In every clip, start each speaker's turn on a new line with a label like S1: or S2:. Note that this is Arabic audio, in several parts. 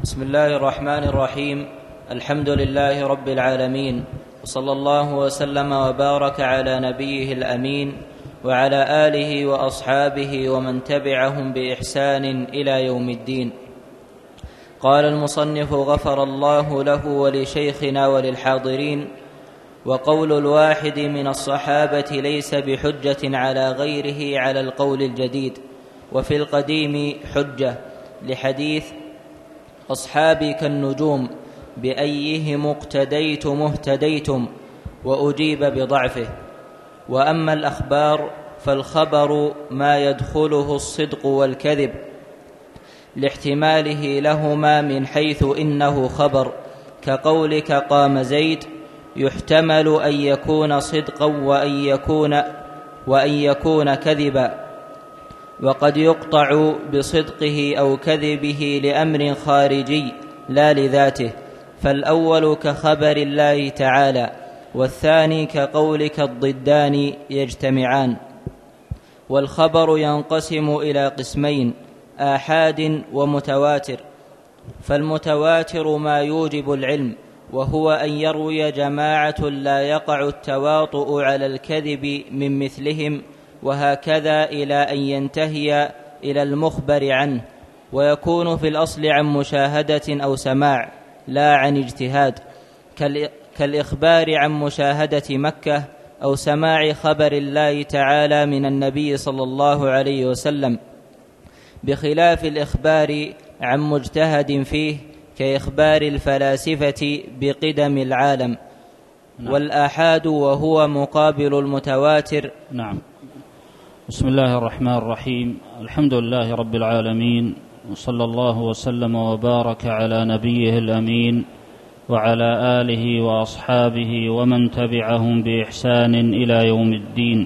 S1: بسم الله الرحمن الرحيم. الحمد لله رب العالمين، وصلى الله وسلم وبارك على نبيه الأمين وعلى آله وأصحابه ومن تبعهم بإحسان إلى يوم الدين. قال المصنف غفر الله له ولشيخنا وللحاضرين: وقول الواحد من الصحابة ليس بحجة على غيره على القول الجديد، وفي القديم حجة، لحديث أصحابي كالنجوم بأيهم اقتديتم اهتديتم، وأجيب بضعفه. وأما الأخبار فالخبر ما يدخله الصدق والكذب لاحتماله لهما من حيث إنه خبر، كقولك قام زيد، يحتمل أن يكون صدقا وأن يكون كذبا، وقد يقطع بصدقه أو كذبه لأمر خارجي لا لذاته، فالأول كخبر الله تعالى، والثاني كقولك الضدان يجتمعان. والخبر ينقسم إلى قسمين: آحاد ومتواتر. فالمتواتر ما يوجب العلم، وهو أن يروي جماعة لا يقع التواطؤ على الكذب من مثلهم، وهكذا إلى أن ينتهي إلى المخبر عنه، ويكون في الأصل عن مشاهدة أو سماع لا عن اجتهاد، كالإخبار عن مشاهدة مكة أو سماع خبر الله تعالى من النبي صلى الله عليه وسلم، بخلاف الإخبار عن مجتهد فيه، كإخبار الفلاسفة بقدم العالم.
S2: نعم.
S1: والآحاد وهو مقابل المتواتر.
S2: نعم. بسم الله الرحمن الرحيم. الحمد لله رب العالمين، وصلى الله وسلم وبارك على نبيه الأمين وعلى آله وأصحابه ومن تبعهم بإحسان إلى يوم الدين.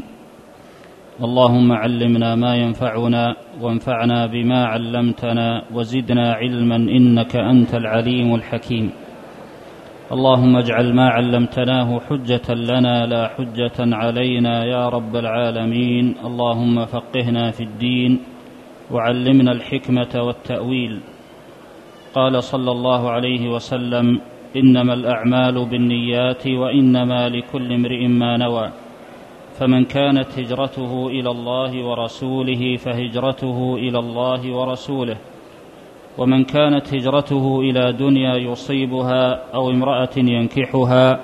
S2: اللهم علمنا ما ينفعنا، وانفعنا بما علمتنا، وزدنا علما إنك أنت العليم الحكيم. اللهم اجعل ما علمتناه حجة لنا لا حجة علينا يا رب العالمين. اللهم فقهنا في الدين وعلمنا الحكمة والتأويل. قال صلى الله عليه وسلم: إنما الأعمال بالنيات، وإنما لكل امرئ ما نوى، فمن كانت هجرته إلى الله ورسوله فهجرته إلى الله ورسوله، ومن كانت هجرته إلى دنيا يصيبها أو امرأة ينكحها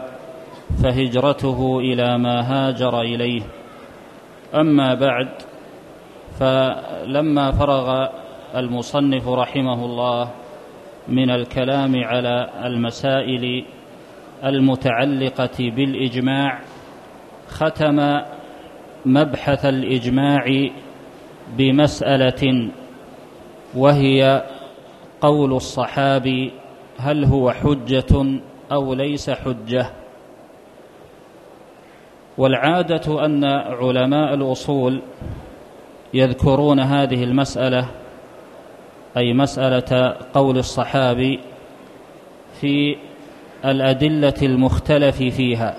S2: فهجرته إلى ما هاجر إليه. أما بعد، فلما فرغ المصنف رحمه الله من الكلام على المسائل المتعلقة بالإجماع، ختم مبحث الإجماع بمسألة، وهي قول الصحابي هل هو حجة أو ليس حجة. والعادة أن علماء الأصول يذكرون هذه المسألة، أي مسألة قول الصحابي، في الأدلة المختلف فيها،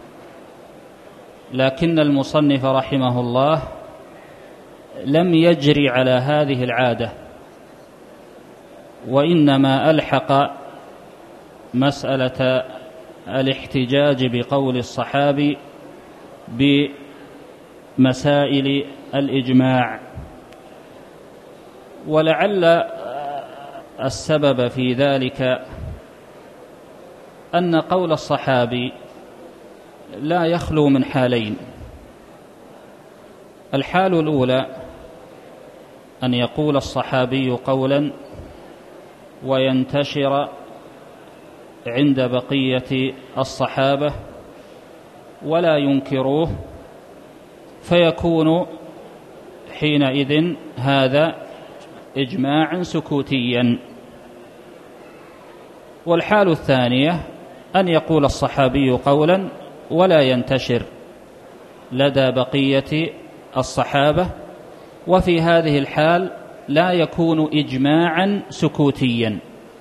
S2: لكن المصنف رحمه الله لم يجري على هذه العادة، وإنما ألحق مسألة الاحتجاج بقول الصحابي بمسائل الإجماع. ولعل السبب في ذلك أن قول الصحابي لا يخلو من حالين: الحال الأولى أن يقول الصحابي قولا وينتشر عند بقية الصحابة ولا ينكروه، فيكون حينئذ هذا إجماعا سكوتيا. والحال الثانية أن يقول الصحابي قولا ولا ينتشر لدى بقية الصحابة، وفي هذه الحال لا يكون إجماعا سكوتيا.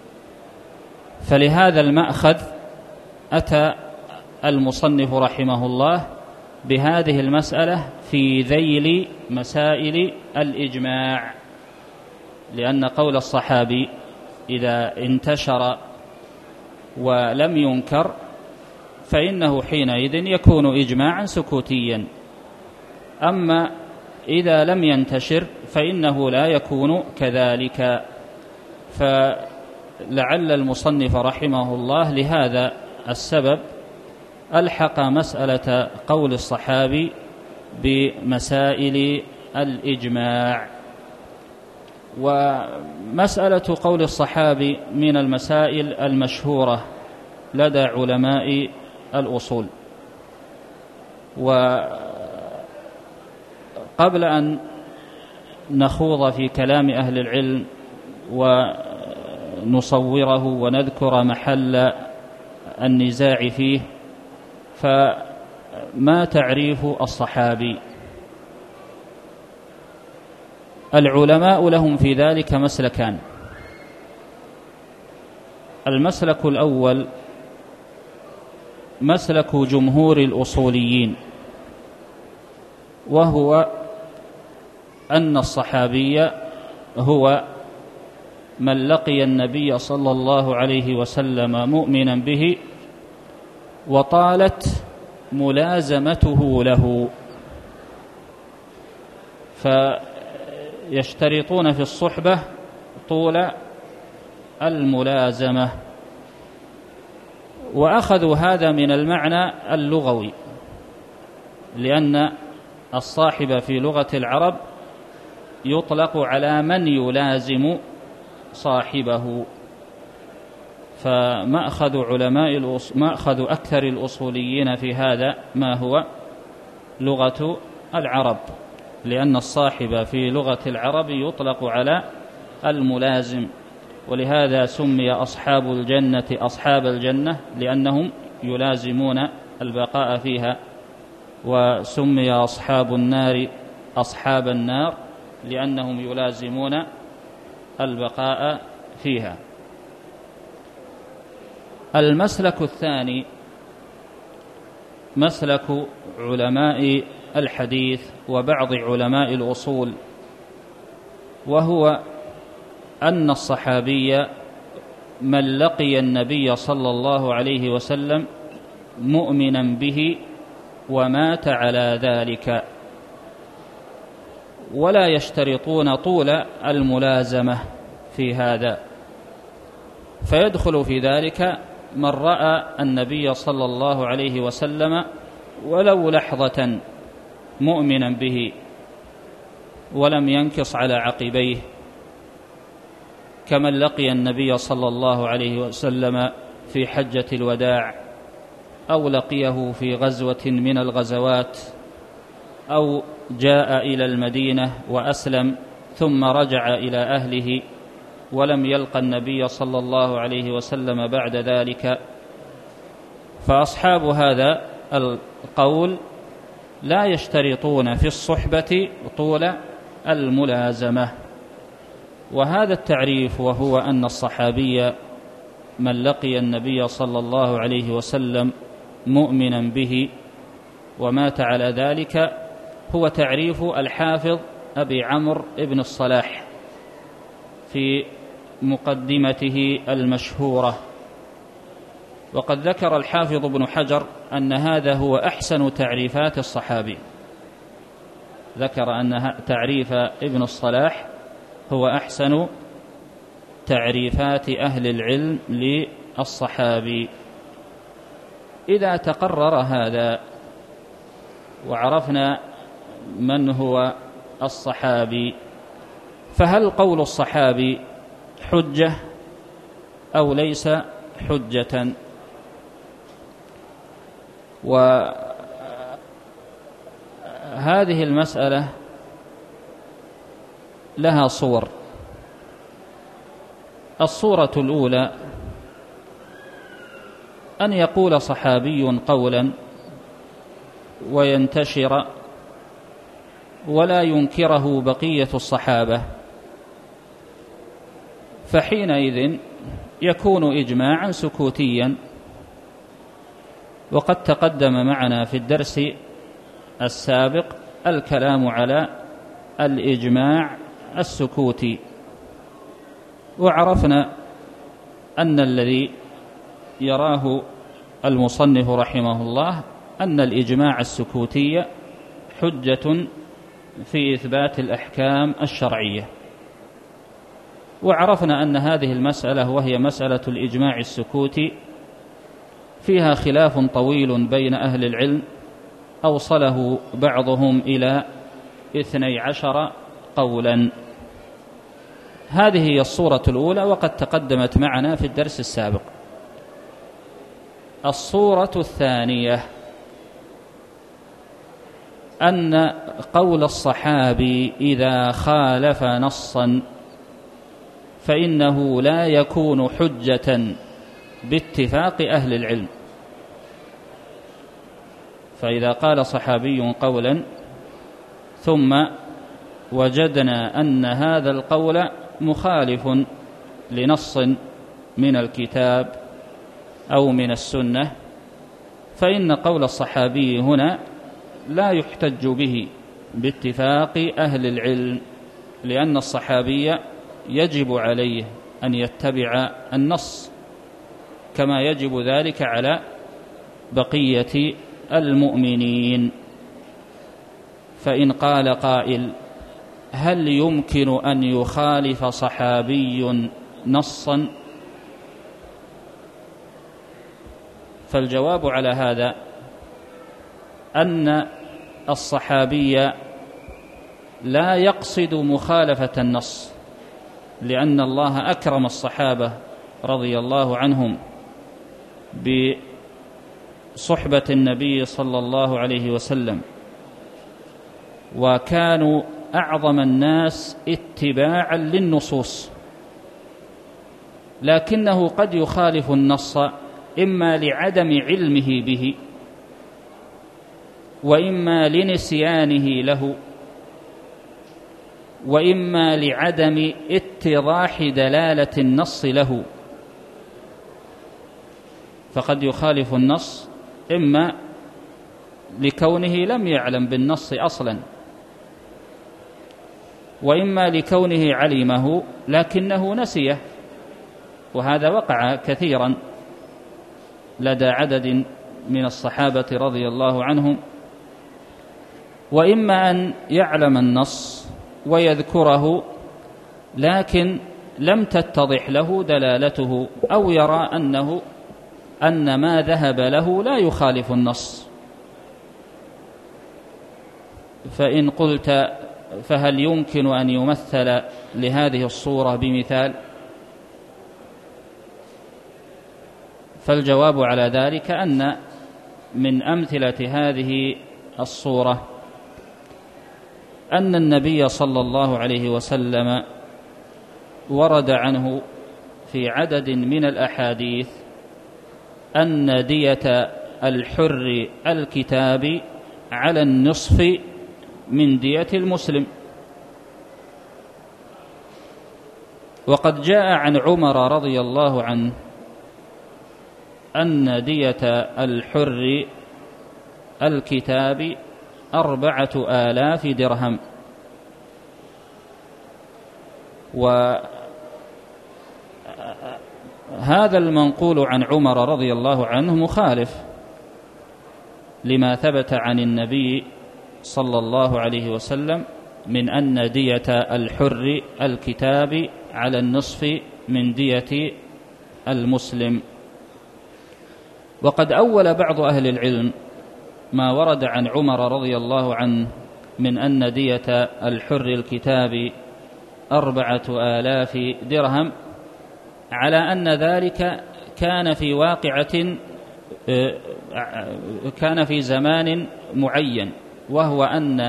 S2: فلهذا المأخذ أتى المصنف رحمه الله بهذه المسألة في ذيل مسائل الإجماع، لأن قول الصحابي إذا انتشر ولم ينكر فإنه حينئذ يكون إجماعا سكوتيا، أما إذا لم ينتشر فإنه لا يكون كذلك. فلعل المصنف رحمه الله لهذا السبب ألحق مسألة قول الصحابي بمسائل الإجماع. ومسألة قول الصحابي من المسائل المشهورة لدى علماء الأصول. وقبل أن نخوض في كلام أهل العلم ونصوره ونذكر محل النزاع فيه، فما تعريف الصحابي؟ العلماء لهم في ذلك مسلكان. المسلك الأول مسلك جمهور الأصوليين، وهو أن الصحابي هو من لقي النبي صلى الله عليه وسلم مؤمنا به وطالت ملازمته له، فيشترطون في الصحبة طول الملازمة، وأخذوا هذا من المعنى اللغوي، لأن الصاحب في لغة العرب يطلق على من يلازم صاحبه. فمأخذ أكثر الأصوليين في هذا ما هو لغة العرب، لأن الصاحب في لغة العرب يطلق على الملازم، ولهذا سمي أصحاب الجنة أصحاب الجنة لأنهم يلازمون البقاء فيها، وسمي أصحاب النار أصحاب النار لأنهم يلازمون البقاء فيها. المسلك الثاني مسلك علماء الحديث وبعض علماء الأصول، وهو أن الصحابي من لقي النبي صلى الله عليه وسلم مؤمنا به ومات على ذلك، ولا يشترطون طول الملازمة في هذا، فيدخل في ذلك من رأى النبي صلى الله عليه وسلم ولو لحظة مؤمنا به ولم ينكص على عقبيه، كمن لقي النبي صلى الله عليه وسلم في حجة الوداع، أو لقيه في غزوة من الغزوات، أو جاء إلى المدينة وأسلم ثم رجع إلى أهله ولم يلق النبي صلى الله عليه وسلم بعد ذلك. فأصحاب هذا القول لا يشترطون في الصحبة طول الملازمة. وهذا التعريف، وهو أن الصحابي من لقي النبي صلى الله عليه وسلم مؤمنا به ومات على ذلك، هو تعريف الحافظ أبي عمرو بن الصلاح في مقدمته المشهورة. وقد ذكر الحافظ ابن حجر أن هذا هو أحسن تعريفات الصحابي، ذكر أن تعريف ابن الصلاح هو أحسن تعريفات أهل العلم للصحابي. إذا تقرر هذا وعرفنا من هو الصحابي، فهل قول الصحابي حجة أو ليس حجة؟ وهذه المسألة لها صور. الصورة الأولى أن يقول صحابي قولا وينتشر ولا ينكره بقية الصحابة، فحينئذ يكون إجماعا سكوتيا. وقد تقدم معنا في الدرس السابق الكلام على الإجماع السكوتي، وعرفنا أن الذي يراه المصنف رحمه الله أن الإجماع السكوتي حجة في إثبات الأحكام الشرعية. وعرفنا أن هذه المسألة وهي مسألة الإجماع السكوتي فيها خلاف طويل بين أهل العلم أوصله بعضهم إلى 12 قولا. هذه هي الصورة الأولى وقد تقدمت معنا في الدرس السابق. الصورة الثانية أن قول الصحابي إذا خالف نصا فإنه لا يكون حجة باتفاق أهل العلم. فإذا قال صحابي قولا ثم وجدنا أن هذا القول مخالف لنص من الكتاب أو من السنة فإن قول الصحابي هنا لا يحتج به باتفاق أهل العلم، لأن الصحابي يجب عليه أن يتبع النص كما يجب ذلك على بقية المؤمنين. فإن قال قائل هل يمكن أن يخالف صحابي نصا؟ فالجواب على هذا أن الصحابي لا يقصد مخالفة النص، لأن الله أكرم الصحابة رضي الله عنهم بصحبة النبي صلى الله عليه وسلم، وكانوا أعظم الناس اتباعا للنصوص، لكنه قد يخالف النص إما لعدم علمه به وإما لنسيانه له وإما لعدم اتضاح دلالة النص له. فقد يخالف النص إما لكونه لم يعلم بالنص أصلا، وإما لكونه علمه لكنه نسيه، وهذا وقع كثيرا لدى عدد من الصحابة رضي الله عنهم. وإما أن يعلم النص ويذكره لكن لم تتضح له دلالته، أو يرى أن ما ذهب له لا يخالف النص. فإن قلت فهل يمكن أن يمثل لهذه الصورة بمثال؟ فالجواب على ذلك أن من أمثلة هذه الصورة أن النبي صلى الله عليه وسلم ورد عنه في عدد من الأحاديث أن دية الحر الكتاب على النصف من دية المسلم. وقد جاء عن عمر رضي الله عنه أن دية الحر الكتاب 4000 درهم، وهذا المنقول عن عمر رضي الله عنه مخالف لما ثبت عن النبي صلى الله عليه وسلم من أن دية الحر الكتاب على النصف من دية المسلم. وقد أول بعض أهل العلم ما ورد عن عمر رضي الله عنه من أن دية الحر الكتاب 4000 درهم على أن ذلك كان في واقعة كان في زمان معين، وهو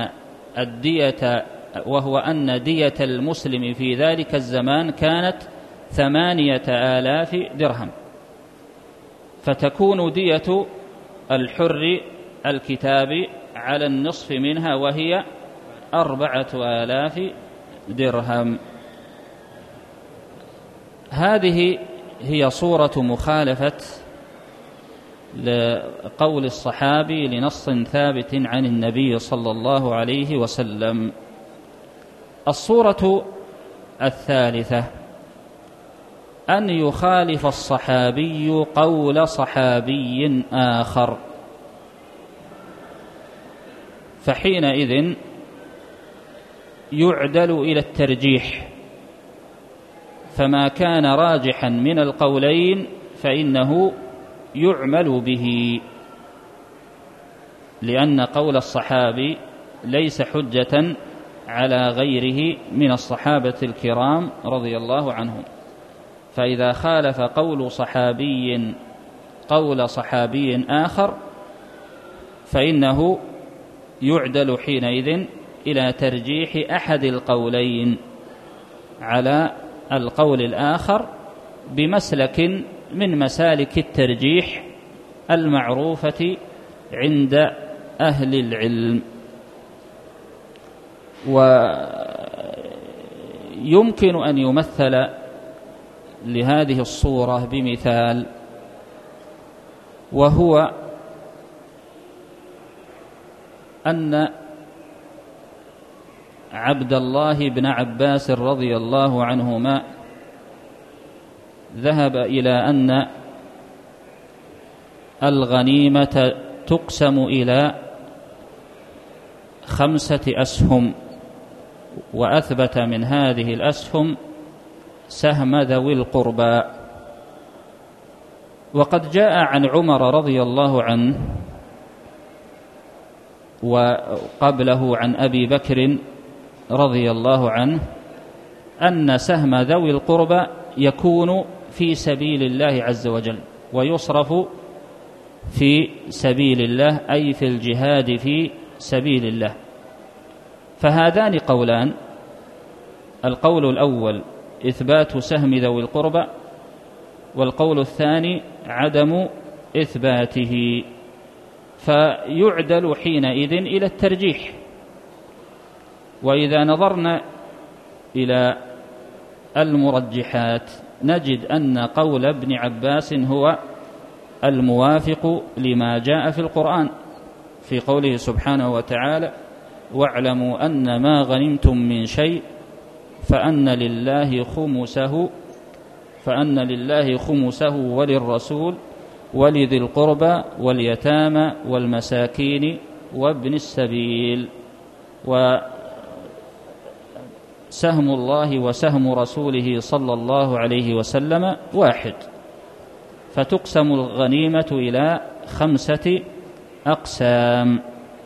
S2: أن دية المسلم في ذلك الزمان كانت 8000 درهم، فتكون دية الحر الكتاب على النصف منها وهي 4000 درهم. هذه هي صورة مخالفة لقول الصحابي لنص ثابت عن النبي صلى الله عليه وسلم. الصورة الثالثة أن يخالف الصحابي قول صحابي آخر، فحينئذ يعدل إلى الترجيح، فما كان راجحا من القولين فإنه يعمل به، لأن قول الصحابي ليس حجة على غيره من الصحابة الكرام رضي الله عنهم. فإذا خالف قول صحابي قول صحابي آخر فإنه يعدل حينئذ إلى ترجيح أحد القولين على القول الآخر بمسلك من مسالك الترجيح المعروفة عند أهل العلم. ويمكن أن يمثل لهذه الصورة بمثال، وهو أن عبد الله بن عباس رضي الله عنهما ذهب إلى أن الغنيمة تقسم إلى 5 أسهم، وأثبت من هذه الأسهم سهم ذوي القربى. وقد جاء عن عمر رضي الله عنه وقبله عن أبي بكر رضي الله عنه أن سهم ذوي القربى يكون في سبيل الله عز وجل ويصرف في سبيل الله، أي في الجهاد في سبيل الله. فهذان قولان: القول الأول إثبات سهم ذوي القربى، والقول الثاني عدم إثباته، فيعدل حينئذ إلى الترجيح. وإذا نظرنا إلى المرجحات نجد أن قول ابن عباس هو الموافق لما جاء في القرآن في قوله سبحانه وتعالى: واعلموا أن ما غنمتم من شيء فأن لله خمسه وللرسول ولذي القربى واليتامى والمساكين وابن السبيل، وسهم الله وسهم رسوله صلى الله عليه وسلم واحد، فتقسم الغنيمة إلى 5 أقسام.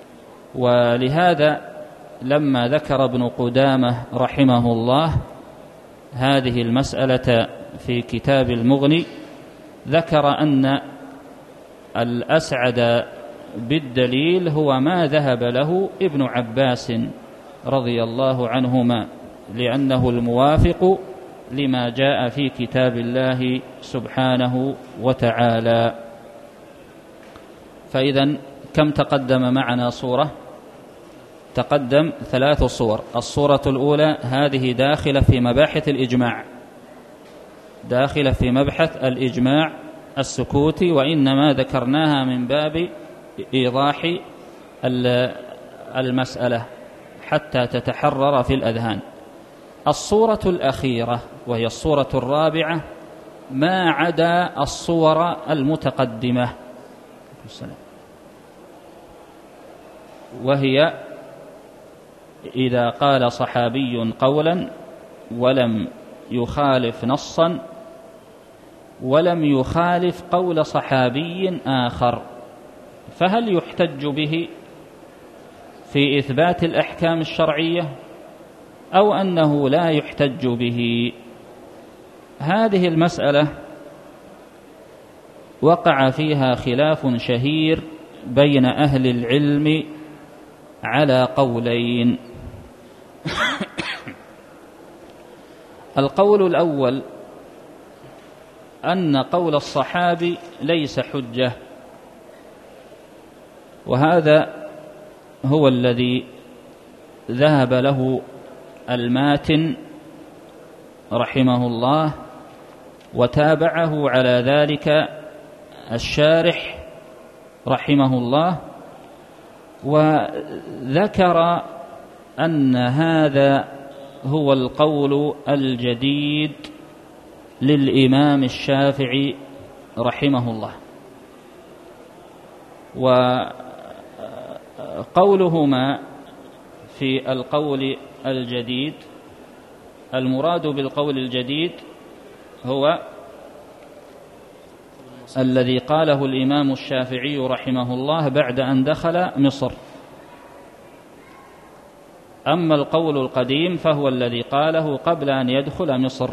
S2: ولهذا لما ذكر ابن قدامة رحمه الله هذه المسألة في كتاب المغني ذكر أن الأسعد بالدليل هو ما ذهب له ابن عباس رضي الله عنهما، لأنه الموافق لما جاء في كتاب الله سبحانه وتعالى. فإذا كم تقدم معنا صورة؟ تقدم 3 صور. الصورة الأولى هذه داخلة في مباحث الإجماع، داخلة في مبحث الإجماع السكوتي، وإنما ذكرناها من باب إيضاح المسألة حتى تتحرر في الأذهان. الصورة الأخيرة وهي الصورة الرابعة ما عدا الصور المتقدمة، وهي إذا قال صحابي قولا ولم يخالف نصا ولم يخالف قول صحابي آخر، فهل يحتج به في إثبات الأحكام الشرعية أو أنه لا يحتج به؟ هذه المسألة وقع فيها خلاف شهير بين أهل العلم على قولين. القول الأول أن قول الصحابي ليس حجة، وهذا هو الذي ذهب له الماتن رحمه الله، وتابعه على ذلك الشارح رحمه الله، وذكر أن هذا هو القول الجديد للإمام الشافعي رحمه الله. وقولهما في القول الجديد، المراد بالقول الجديد هو الذي قاله الإمام الشافعي رحمه الله بعد أن دخل مصر. أما القول القديم فهو الذي قاله قبل أن يدخل مصر.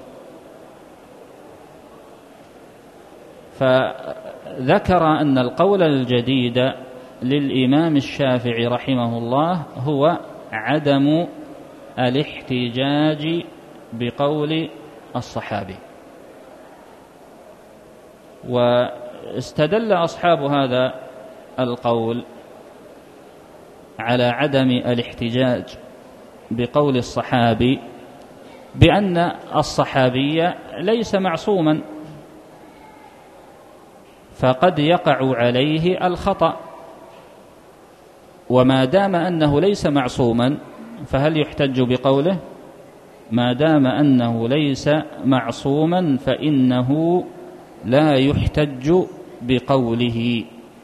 S2: فذكر أن القول الجديد للإمام الشافعي رحمه الله هو عدم الاحتجاج بقول الصحابي. واستدل أصحاب هذا القول على عدم الاحتجاج بقول الصحابي بأن الصحابي ليس معصوما، فقد يقع عليه الخطأ، وما دام أنه ليس معصوما فهل يحتج بقوله؟ ما دام أنه ليس معصوما فإنه لا يحتج بقوله،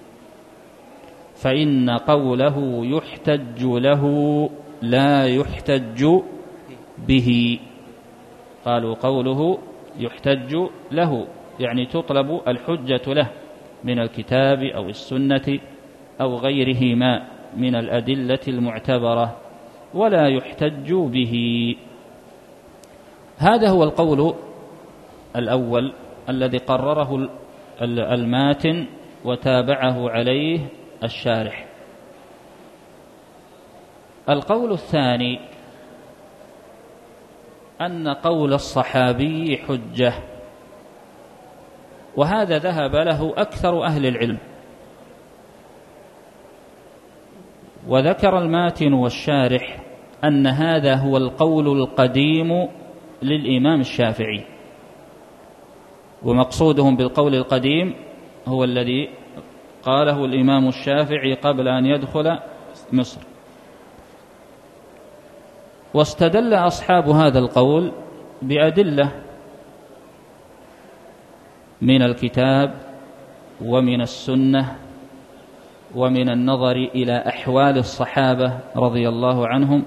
S2: فإن قوله يحتج له لا يحتج به. قالوا قوله يحتج له يعني تطلب الحجة له من الكتاب أو السنة أو غيرهما من الأدلة المعتبرة، ولا يحتج به. هذا هو القول الأول الذي قرره الماتن وتابعه عليه الشارح. القول الثاني أن قول الصحابي حجة، وهذا ذهب له أكثر أهل العلم. وذكر الماتن والشارح أن هذا هو القول القديم للإمام الشافعي، ومقصودهم بالقول القديم هو الذي قاله الإمام الشافعي قبل أن يدخل مصر. واستدل أصحاب هذا القول بأدلة من الكتاب ومن السنة ومن النظر إلى أحوال الصحابة رضي الله عنهم.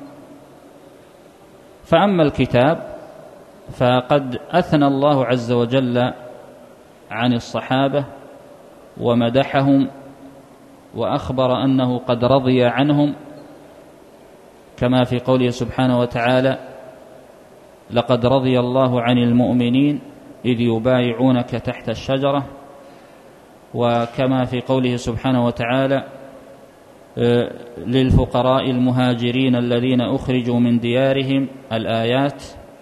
S2: فأما الكتاب فقد أثنى الله عز وجل عن الصحابة ومدحهم وأخبر أنه قد رضي عنهم، كما في قوله سبحانه وتعالى: لقد رضي الله عن المؤمنين إذ يبايعونك تحت الشجرة، وكما في قوله سبحانه وتعالى: للفقراء المهاجرين الذين أخرجوا من ديارهم، الآيات،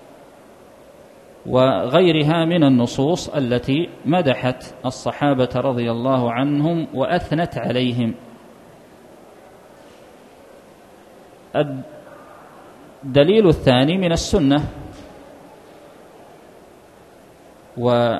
S2: وغيرها من النصوص التي مدحت الصحابة رضي الله عنهم وأثنت عليهم. الدليل الثاني من السنة، وقد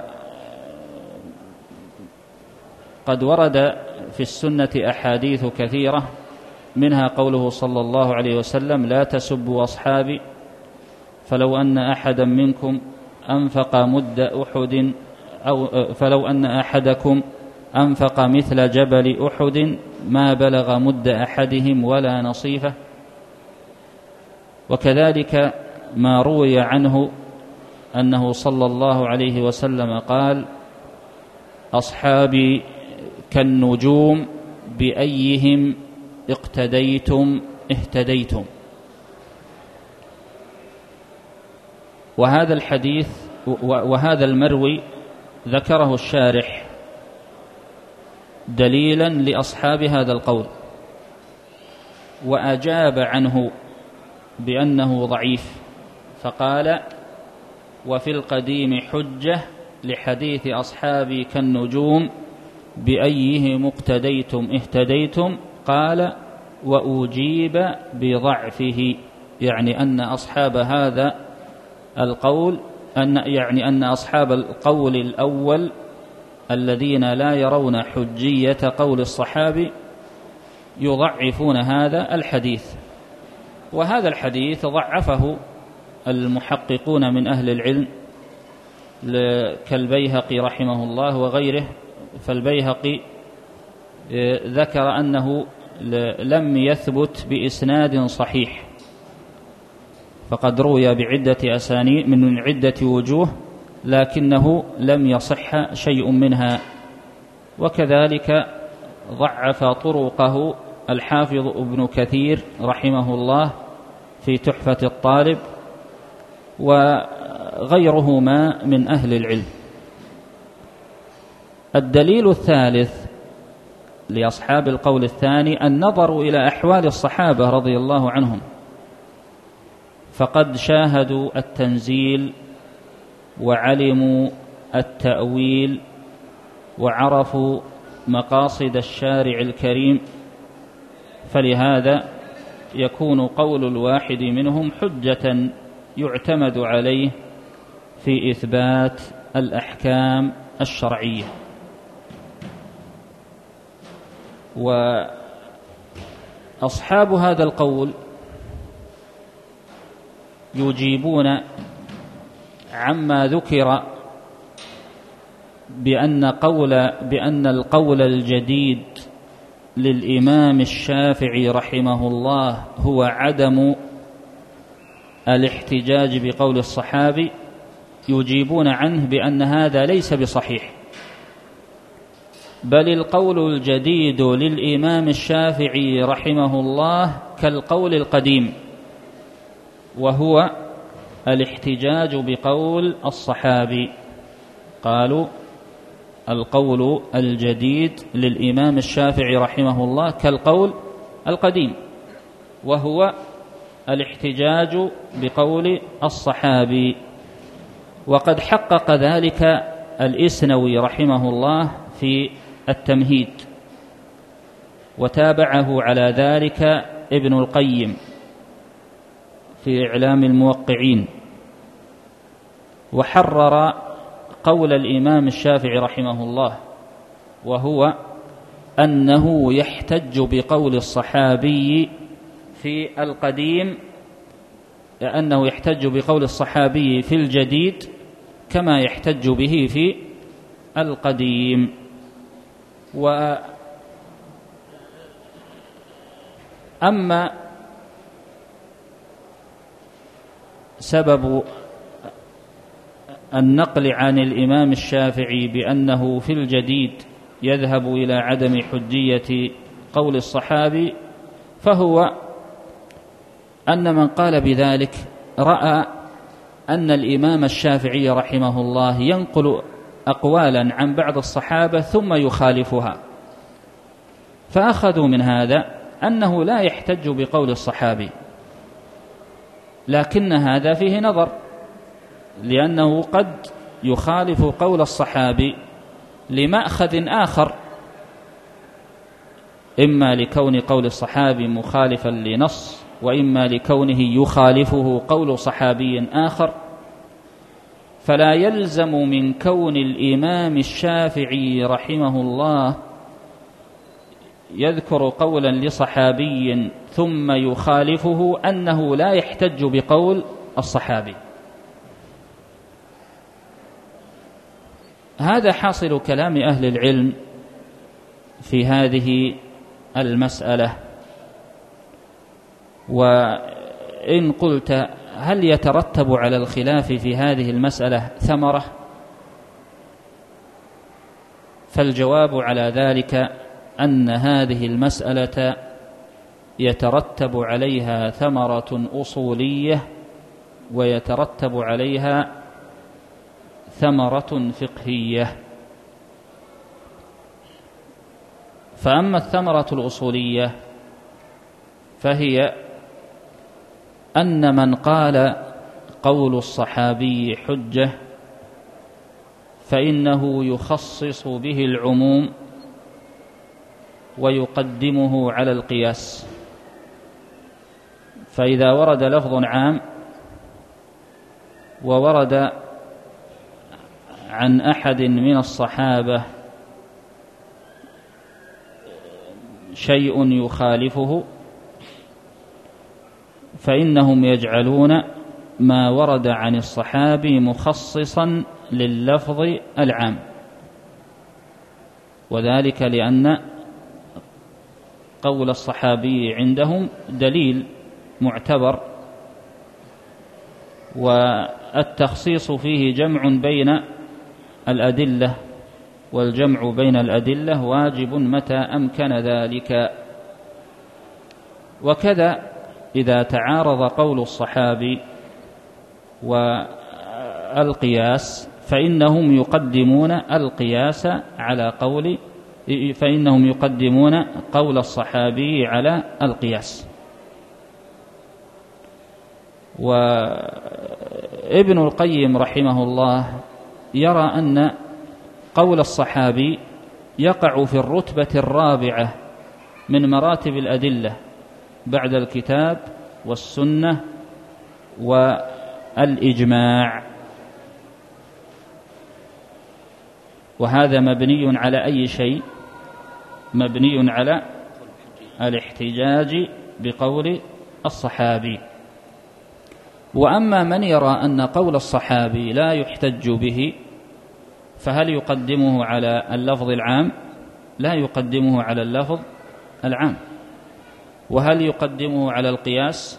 S2: ورد في السنة أحاديث كثيرة، منها قوله صلى الله عليه وسلم: لا تسبوا أصحابي فلو أن أحدا منكم أنفق مد أحد فلو أن أحدكم أنفق مثل جبل أحد ما بلغ مد أحدهم ولا نصيفه. وكذلك ما روي عنه أنه صلى الله عليه وسلم قال: أصحابي كالنجوم بأيهم اقتديتم اهتديتم. وهذا الحديث وهذا المروي ذكره الشارح دليلا لأصحاب هذا القول، وأجاب عنه بأنه ضعيف، فقال: وفي القديم حجة لحديث أصحابي كالنجوم بأيهم اقتديتم اهتديتم. قال: وأجيب بضعفه، يعني أن أصحاب هذا القول أن أصحاب القول الأول الذين لا يرون حجية قول الصحابي يضعفون هذا الحديث. وهذا الحديث ضعفه المحققون من أهل العلم كالبيهقي رحمه الله وغيره، فالبيهقي ذكر أنه لم يثبت بإسناد صحيح، فقد روي بعدة أسانيد من عدة وجوه لكنه لم يصح شيء منها. وكذلك ضعف طرقه الحافظ ابن كثير رحمه الله في تحفة الطالب وغيرهما من أهل العلم. الدليل الثالث لأصحاب القول الثاني النظر إلى أحوال الصحابة رضي الله عنهم، فقد شاهدوا التنزيل وعلموا التأويل وعرفوا مقاصد الشارع الكريم، فلهذا يكون قول الواحد منهم حجة يعتمد عليه في إثبات الأحكام الشرعية. وأصحاب هذا القول يجيبون عما ذكر بأن القول الجديد للإمام الشافعي رحمه الله هو عدم الاحتجاج بقول الصحابي، يجيبون عنه بأن هذا ليس بصحيح، بل القول الجديد للإمام الشافعي رحمه الله كالقول القديم، وهو الاحتجاج بقول الصحابي. قالوا القول الجديد للإمام الشافعي رحمه الله كالقول القديم، وهو الاحتجاج بقول الصحابي. وقد حقق ذلك الإسنوي رحمه الله في التمهيد، وتابعه على ذلك ابن القيم في إعلام الموقعين، وحرر قول الإمام الشافعي رحمه الله، وهو أنه يحتج بقول الصحابي في القديم، لأنه يحتج بقول الصحابي في الجديد كما يحتج به في القديم. وأما سبب النقل عن الإمام الشافعي بأنه في الجديد يذهب إلى عدم حجية قول الصحابي، فهو أن من قال بذلك رأى أن الإمام الشافعي رحمه الله ينقل أقوالا عن بعض الصحابة ثم يخالفها، فأخذوا من هذا أنه لا يحتج بقول الصحابي، لكن هذا فيه نظر، لأنه قد يخالف قول الصحابي لمأخذ آخر، إما لكون قول الصحابي مخالفا لنص، وإما لكونه يخالفه قول صحابي آخر. فلا يلزم من كون الإمام الشافعي رحمه الله يذكر قولا لصحابي ثم يخالفه أنه لا يحتج بقول الصحابي. هذا حاصل كلام أهل العلم في هذه المسألة. وإن قلت هل يترتب على الخلاف في هذه المسألة ثمرة؟ فالجواب على ذلك أن هذه المسألة يترتب عليها ثمرة أصولية ويترتب عليها ثمرة فقهية. فأما الثمرة الأصولية فهي أن من قال قول الصحابي حجة فإنه يخصص به العموم ويقدمه على القياس. فإذا ورد لفظ عام وورد عن أحد من الصحابة شيء يخالفه، فإنهم يجعلون ما ورد عن الصحابي مخصصا لللفظ العام، وذلك لأن قول الصحابي عندهم دليل معتبر، والتخصيص فيه جمع بين الأدلة، والجمع بين الأدلة واجب متى أمكن ذلك. وكذا إذا تعارض قول الصحابي والقياس فإنهم يقدمون قول الصحابي على القياس. وابن القيم رحمه الله يرى أن قول الصحابي يقع في الرتبة الرابعة من مراتب الأدلة بعد الكتاب والسنة والإجماع، وهذا مبني على أي شيء؟ مبني على الاحتجاج بقول الصحابي. وأما من يرى أن قول الصحابي لا يحتج به فهل يقدمه على اللفظ العام؟ لا يقدمه على اللفظ العام. وهل يقدمه على القياس؟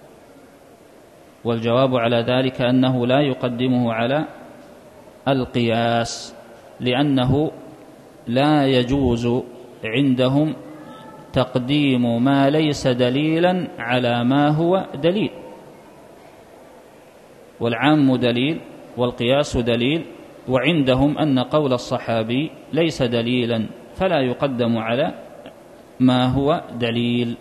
S2: والجواب على ذلك أنه لا يقدمه على القياس، لأنه لا يجوز عندهم تقديم ما ليس دليلا على ما هو دليل، والعام دليل والقياس دليل، وعندهم أن قول الصحابي ليس دليلا فلا يقدم على ما هو دليل.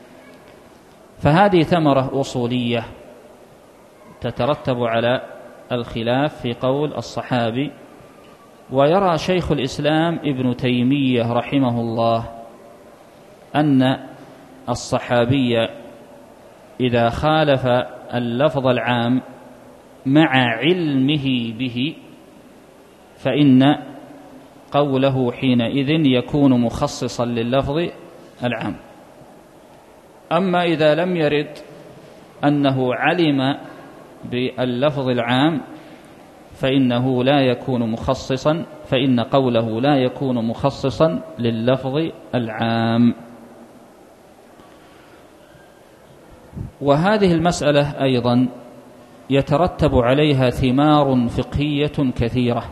S2: فهذه ثمرة أصولية تترتب على الخلاف في قول الصحابي. ويرى شيخ الإسلام ابن تيمية رحمه الله أن الصحابي إذا خالف اللفظ العام مع علمه به فإن قوله حينئذ يكون مخصصا لللفظ العام. أما إذا لم يرد أنه علم باللفظ العام فإنه لا يكون مخصصا، فإن قوله لا يكون مخصصا لللفظ العام. وهذه المسألة أيضا يترتب عليها ثمار فقهية كثيرة،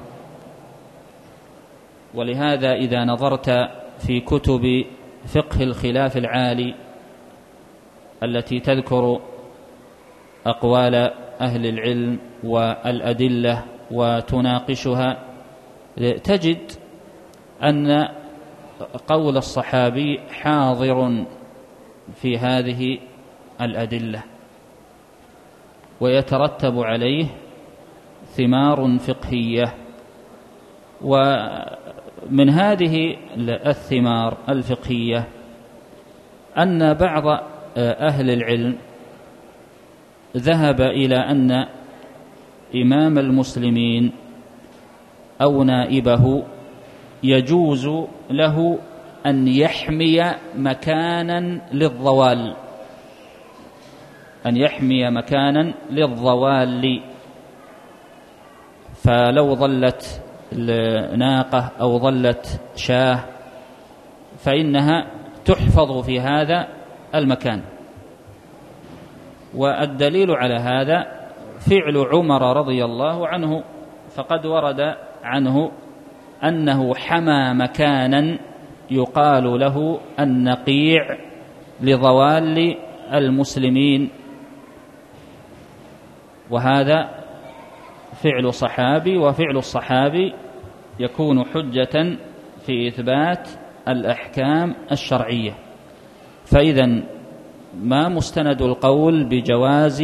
S2: ولهذا إذا نظرت في كتب فقه الخلاف العالي التي تذكر أقوال أهل العلم والأدلة وتناقشها تجد أن قول الصحابي حاضر في هذه الأدلة، ويترتب عليه ثمار فقهية. ومن هذه الثمار الفقهية أن بعض أهل العلم ذهب إلى أن إمام المسلمين أو نائبه يجوز له أن يحمي مكانا للضوال، أن يحمي مكانا للضوال. فلو ظلت ناقة أو ظلت شاة فإنها تحفظ في هذا المكان. والدليل على هذا فعل عمر رضي الله عنه، فقد ورد عنه أنه حمى مكانا يقال له النقيع لضوال المسلمين، وهذا فعل صحابي، وفعل الصحابي يكون حجة في إثبات الأحكام الشرعية. فإذا ما مستند القول بجواز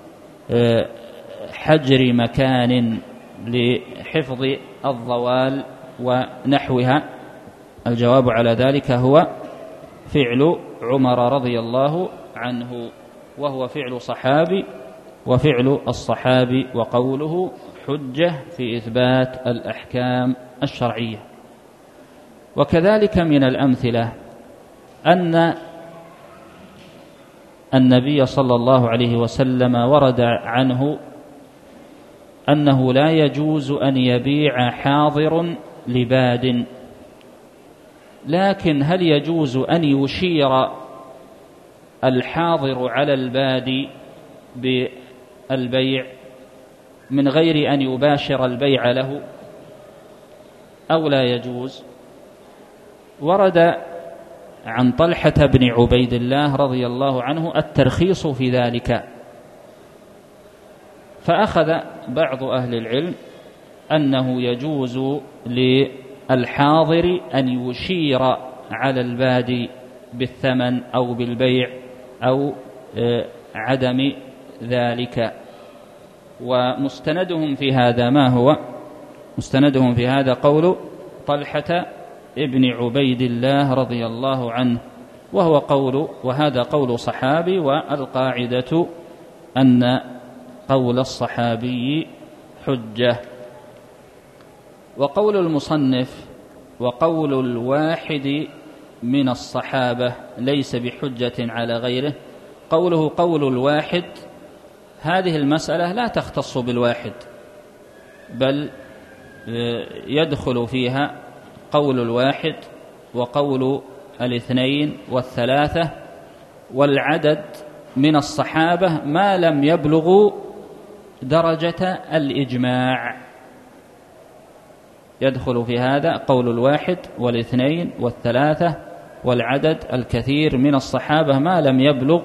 S2: حجر مكان لحفظ الضوال ونحوها؟ الجواب على ذلك هو فعل عمر رضي الله عنه، وهو فعل صحابي، وفعل الصحابي وقوله حجة في إثبات الأحكام الشرعية. وكذلك من الأمثلة أن النبي صلى الله عليه وسلم ورد عنه أنه لا يجوز أن يبيع حاضر لباد، لكن هل يجوز أن يشير الحاضر على الباد بالبيع من غير أن يباشر البيع له أو لا يجوز؟ ورد عن طلحة بن عبيد الله رضي الله عنه الترخيص في ذلك، فأخذ بعض أهل العلم أنه يجوز للحاضر أن يشير على البادي بالثمن أو بالبيع أو عدم ذلك. ومستندهم في هذا ما هو؟ مستندهم في هذا قول طلحة ابن عبيد الله رضي الله عنه، وهذا قول صحابي، والقاعدة أن قول الصحابي حجة. وقول المصنف وقول الواحد من الصحابة ليس بحجة على غيره. قوله قول الواحد، هذه المسألة لا تختص بالواحد، بل يدخل فيها قول الواحد وقول الاثنين والثلاثة والعدد من الصحابة ما لم يبلغوا درجة الإجماع. يدخل في هذا قول الواحد والاثنين والثلاثة والعدد الكثير من الصحابة ما لم يبلغ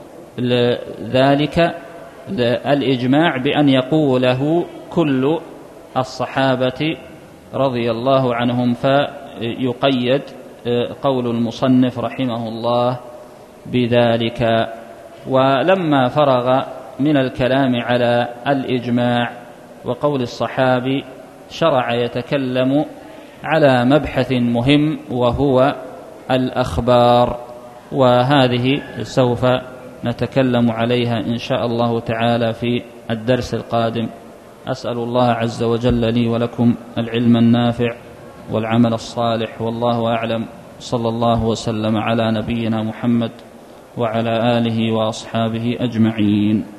S2: ذلك الإجماع بأن يقوله كل الصحابة رضي الله عنهم، فيقيد قول المصنف رحمه الله بذلك. ولما فرغ من الكلام على الإجماع وقول الصحابي شرع يتكلم على مبحث مهم وهو الأخبار، وهذه سوف نتكلم عليها إن شاء الله تعالى في الدرس القادم. أسأل الله عز وجل لي ولكم العلم النافع والعمل الصالح، والله أعلم. صلى الله وسلم على نبينا محمد وعلى آله وأصحابه أجمعين.